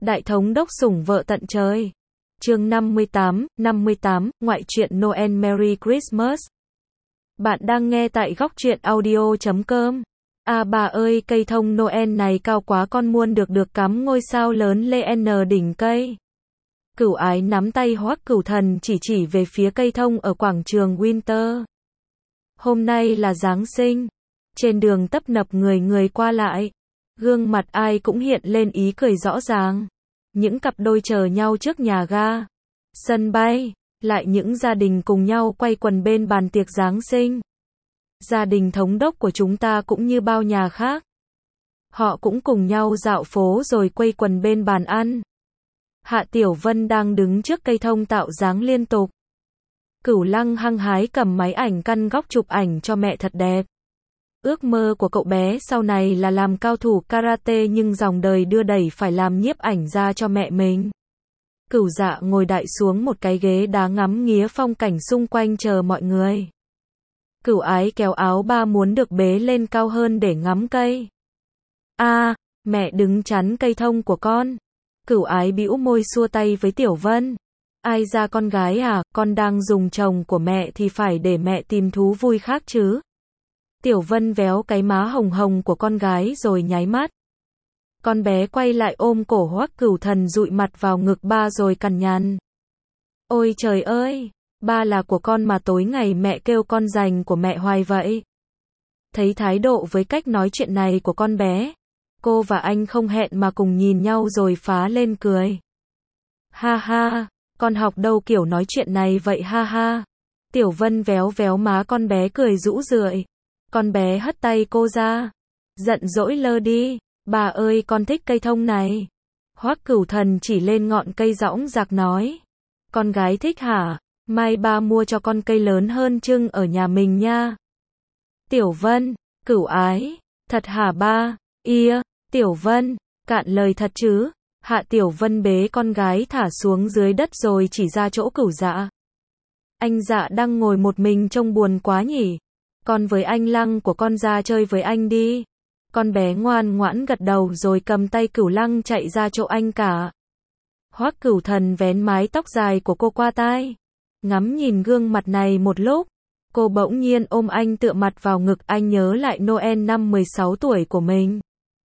Đại thống đốc sủng vợ tận trời. Chương 58, ngoại truyện Noel Merry Christmas. Bạn đang nghe tại góc truyện audio.com. À bà ơi, cây thông Noel này cao quá, con muốn được cắm ngôi sao lớn lên đỉnh cây. Cửu Ái nắm tay Hoắc Cửu Thần chỉ về phía cây thông ở quảng trường Winter. Hôm nay là Giáng sinh. Trên đường tấp nập người qua lại. Gương mặt ai cũng hiện lên ý cười rõ ràng. Những cặp đôi chờ nhau trước nhà ga, sân bay, lại những gia đình cùng nhau quay quần bên bàn tiệc Giáng sinh. Gia đình thống đốc của chúng ta cũng như bao nhà khác. Họ cũng cùng nhau dạo phố rồi quây quần bên bàn ăn. Hạ Tiểu Vân đang đứng trước cây thông tạo dáng liên tục. Cửu Lăng hăng hái cầm máy ảnh căn góc chụp ảnh cho mẹ thật đẹp. Ước mơ của cậu bé sau này là làm cao thủ karate, nhưng dòng đời đưa đẩy phải làm nhiếp ảnh gia cho mẹ mình. Cửu Dạ ngồi đại xuống một cái ghế đá ngắm nghía phong cảnh xung quanh chờ mọi người. Cửu Ái kéo áo ba muốn được bế lên cao hơn để ngắm cây. À, mẹ đứng chắn cây thông của con. Cửu Ái bĩu môi xua tay với Tiểu Vân. Ai ra con gái à, con đang dùng chồng của mẹ thì phải để mẹ tìm thú vui khác chứ. Tiểu Vân véo cái má hồng hồng của con gái rồi nháy mắt. Con bé quay lại ôm cổ Hoắc Cửu Thần dụi mặt vào ngực ba rồi cằn nhằn. Ôi trời ơi, ba là của con mà tối ngày mẹ kêu con giành của mẹ hoài vậy. Thấy thái độ với cách nói chuyện này của con bé, cô và anh không hẹn mà cùng nhìn nhau rồi phá lên cười. Ha ha, con học đâu kiểu nói chuyện này vậy ha ha. Tiểu Vân véo véo má con bé cười rũ rượi. Con bé hất tay cô ra. Giận dỗi lơ đi. Bà ơi, con thích cây thông này. Hoắc Cửu Thần chỉ lên ngọn cây dõng dạc nói. Con gái thích hả? Mai ba mua cho con cây lớn hơn trưng ở nhà mình nha. Tiểu Vân, Cửu Ái. Thật hả ba? Ia, Tiểu Vân, cạn lời thật chứ? Hạ Tiểu Vân bế con gái thả xuống dưới đất rồi chỉ ra chỗ Cửu Dạ. Anh Dạ đang ngồi một mình trông buồn quá nhỉ? Con với anh Lăng của con ra chơi với anh đi. Con bé ngoan ngoãn gật đầu rồi cầm tay Cửu Lăng chạy ra chỗ anh cả. Hoắc Cửu Thần vén mái tóc dài của cô qua tai. Ngắm nhìn gương mặt này một lúc, cô bỗng nhiên ôm anh tựa mặt vào ngực. Anh nhớ lại Noel năm 16 tuổi của mình.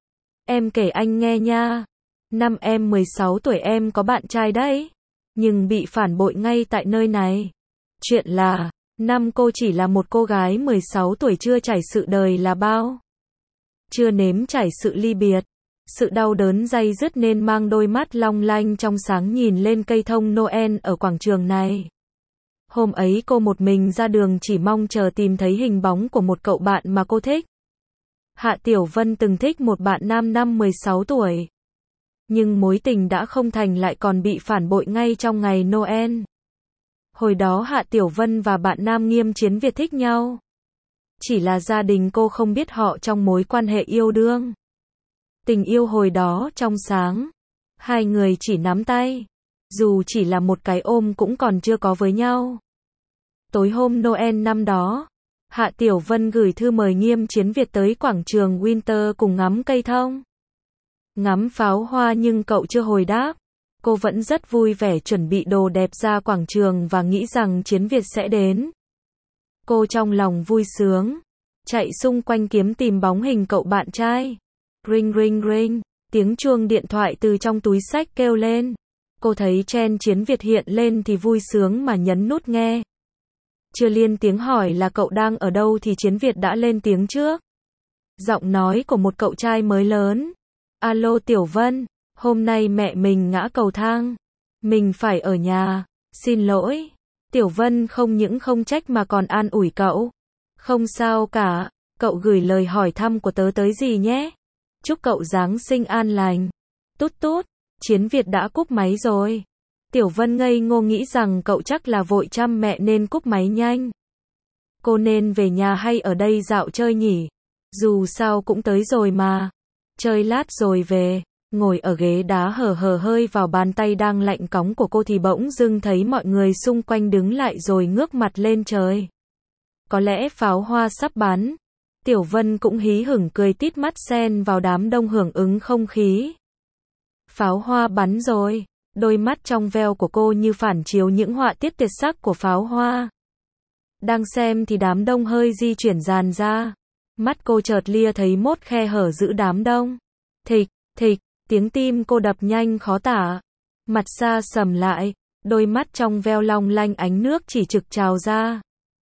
Em kể anh nghe nha. Năm em 16 tuổi em có bạn trai đấy, nhưng bị phản bội ngay tại nơi này. Chuyện là năm cô chỉ là một cô gái 16 tuổi chưa trải sự đời là bao. Chưa nếm trải sự ly biệt, sự đau đớn day dứt nên mang đôi mắt long lanh trong sáng nhìn lên cây thông Noel ở quảng trường này. Hôm ấy cô một mình ra đường chỉ mong chờ tìm thấy hình bóng của một cậu bạn mà cô thích. Hạ Tiểu Vân từng thích một bạn nam năm 16 tuổi. Nhưng mối tình đã không thành lại còn bị phản bội ngay trong ngày Noel. Hồi đó Hạ Tiểu Vân và bạn nam Nghiêm Chiến Việt thích nhau. Chỉ là gia đình cô không biết họ trong mối quan hệ yêu đương. Tình yêu hồi đó trong sáng. Hai người chỉ nắm tay. Dù chỉ là một cái ôm cũng còn chưa có với nhau. Tối hôm Noel năm đó, Hạ Tiểu Vân gửi thư mời Nghiêm Chiến Việt tới quảng trường Winter cùng ngắm cây thông. Ngắm pháo hoa nhưng cậu chưa hồi đáp. Cô vẫn rất vui vẻ chuẩn bị đồ đẹp ra quảng trường và nghĩ rằng Chiến Việt sẽ đến. Cô trong lòng vui sướng, chạy xung quanh kiếm tìm bóng hình cậu bạn trai. Ring ring ring, tiếng chuông điện thoại từ trong túi xách kêu lên. Cô thấy trend Chiến Việt hiện lên thì vui sướng mà nhấn nút nghe. Chưa lên tiếng hỏi là cậu đang ở đâu thì Chiến Việt đã lên tiếng trước. Giọng nói của một cậu trai mới lớn. Alo Tiểu Vân, hôm nay mẹ mình ngã cầu thang. Mình phải ở nhà, xin lỗi. Tiểu Vân không những không trách mà còn an ủi cậu. Không sao cả, cậu gửi lời hỏi thăm của tớ tới gì nhé. Chúc cậu Giáng sinh an lành. Tút tút, Chiến Việt đã cúp máy rồi. Tiểu Vân ngây ngô nghĩ rằng cậu chắc là vội chăm mẹ nên cúp máy nhanh. Cô nên về nhà hay ở đây dạo chơi nhỉ? Dù sao cũng tới rồi mà. Chơi lát rồi về. Ngồi ở ghế đá hờ hơi vào bàn tay đang lạnh cóng của cô thì bỗng dưng thấy mọi người xung quanh đứng lại rồi ngước mặt lên trời. Có lẽ pháo hoa sắp bắn. Tiểu Vân cũng hí hửng cười tít mắt xen vào đám đông hưởng ứng không khí. Pháo hoa bắn rồi. Đôi mắt trong veo của cô như phản chiếu những họa tiết tuyệt sắc của pháo hoa. Đang xem thì đám đông hơi di chuyển dàn ra. Mắt cô chợt lia thấy một khe hở giữa đám đông. Thịch, thịch, tiếng tim cô đập nhanh khó tả. Mặt xa sầm lại, đôi mắt trong veo long lanh ánh nước chỉ trực trào ra.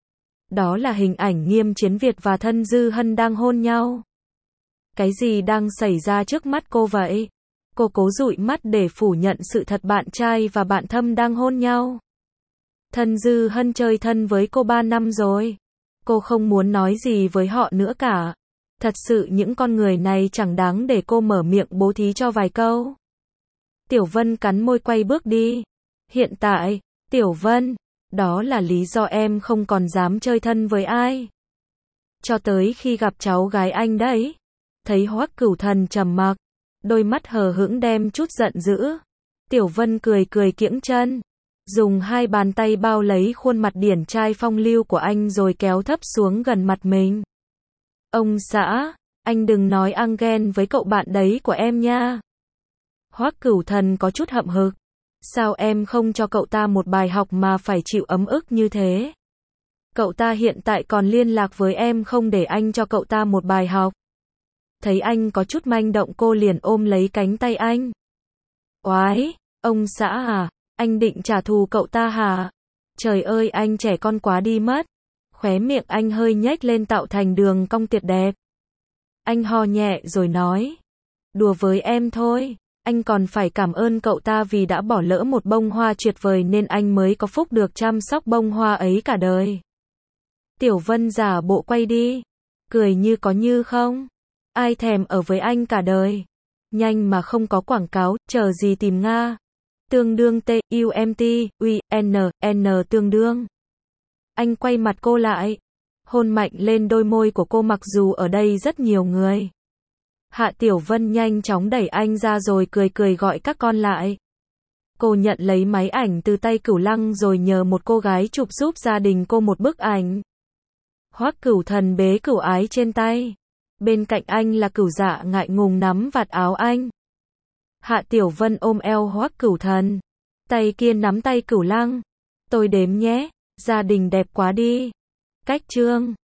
Đó là hình ảnh Nghiêm Chiến Việt và Thân Dư Hân đang hôn nhau. Cái gì đang xảy ra trước mắt cô vậy? Cô cố dụi mắt để phủ nhận sự thật bạn trai và bạn thâm đang hôn nhau. Thân Dư Hân chơi thân với cô 3 năm rồi. Cô không muốn nói gì với họ nữa cả. Thật sự những con người này chẳng đáng để cô mở miệng bố thí cho vài câu. Tiểu Vân cắn môi quay bước đi. Hiện tại, Tiểu Vân, đó là lý do em không còn dám chơi thân với ai. Cho tới khi gặp cháu gái anh đấy. Thấy Hoắc Cửu Thần trầm mặc, đôi mắt hờ hững đem chút giận dữ. Tiểu Vân cười cười kiễng chân, dùng hai bàn tay bao lấy khuôn mặt điển trai phong lưu của anh rồi kéo thấp xuống gần mặt mình. Ông xã, anh đừng nói ăn ghen với cậu bạn đấy của em nha. Hoắc Cửu Thần có chút hậm hực. Sao em không cho cậu ta một bài học mà phải chịu ấm ức như thế? Cậu ta hiện tại còn liên lạc với em không để anh cho cậu ta một bài học. Thấy anh có chút manh động cô liền ôm lấy cánh tay anh. Oái, ông xã à, anh định trả thù cậu ta hả? Trời ơi anh trẻ con quá đi mất. Khóe miệng anh hơi nhếch lên tạo thành đường cong tuyệt đẹp. Anh ho nhẹ rồi nói. Đùa với em thôi. Anh còn phải cảm ơn cậu ta vì đã bỏ lỡ một bông hoa tuyệt vời nên anh mới có phúc được chăm sóc bông hoa ấy cả đời. Tiểu Vân giả bộ quay đi. Cười như có như không. Ai thèm ở với anh cả đời. Nhanh mà không có quảng cáo, chờ gì tìm Nga. Tương đương T, U, M, T, U, N, N tương đương. Anh quay mặt cô lại. Hôn mạnh lên đôi môi của cô mặc dù ở đây rất nhiều người. Hạ Tiểu Vân nhanh chóng đẩy anh ra rồi cười cười gọi các con lại. Cô nhận lấy máy ảnh từ tay Cửu Lăng rồi nhờ một cô gái chụp giúp gia đình cô một bức ảnh. Hoắc Cửu Thần bế Cửu Ái trên tay. Bên cạnh anh là Cửu Dạ ngại ngùng nắm vạt áo anh. Hạ Tiểu Vân ôm eo Hoắc Cửu Thần. Tay kia nắm tay Cửu Lăng. Tôi đếm nhé, gia đình đẹp quá đi. Cách chương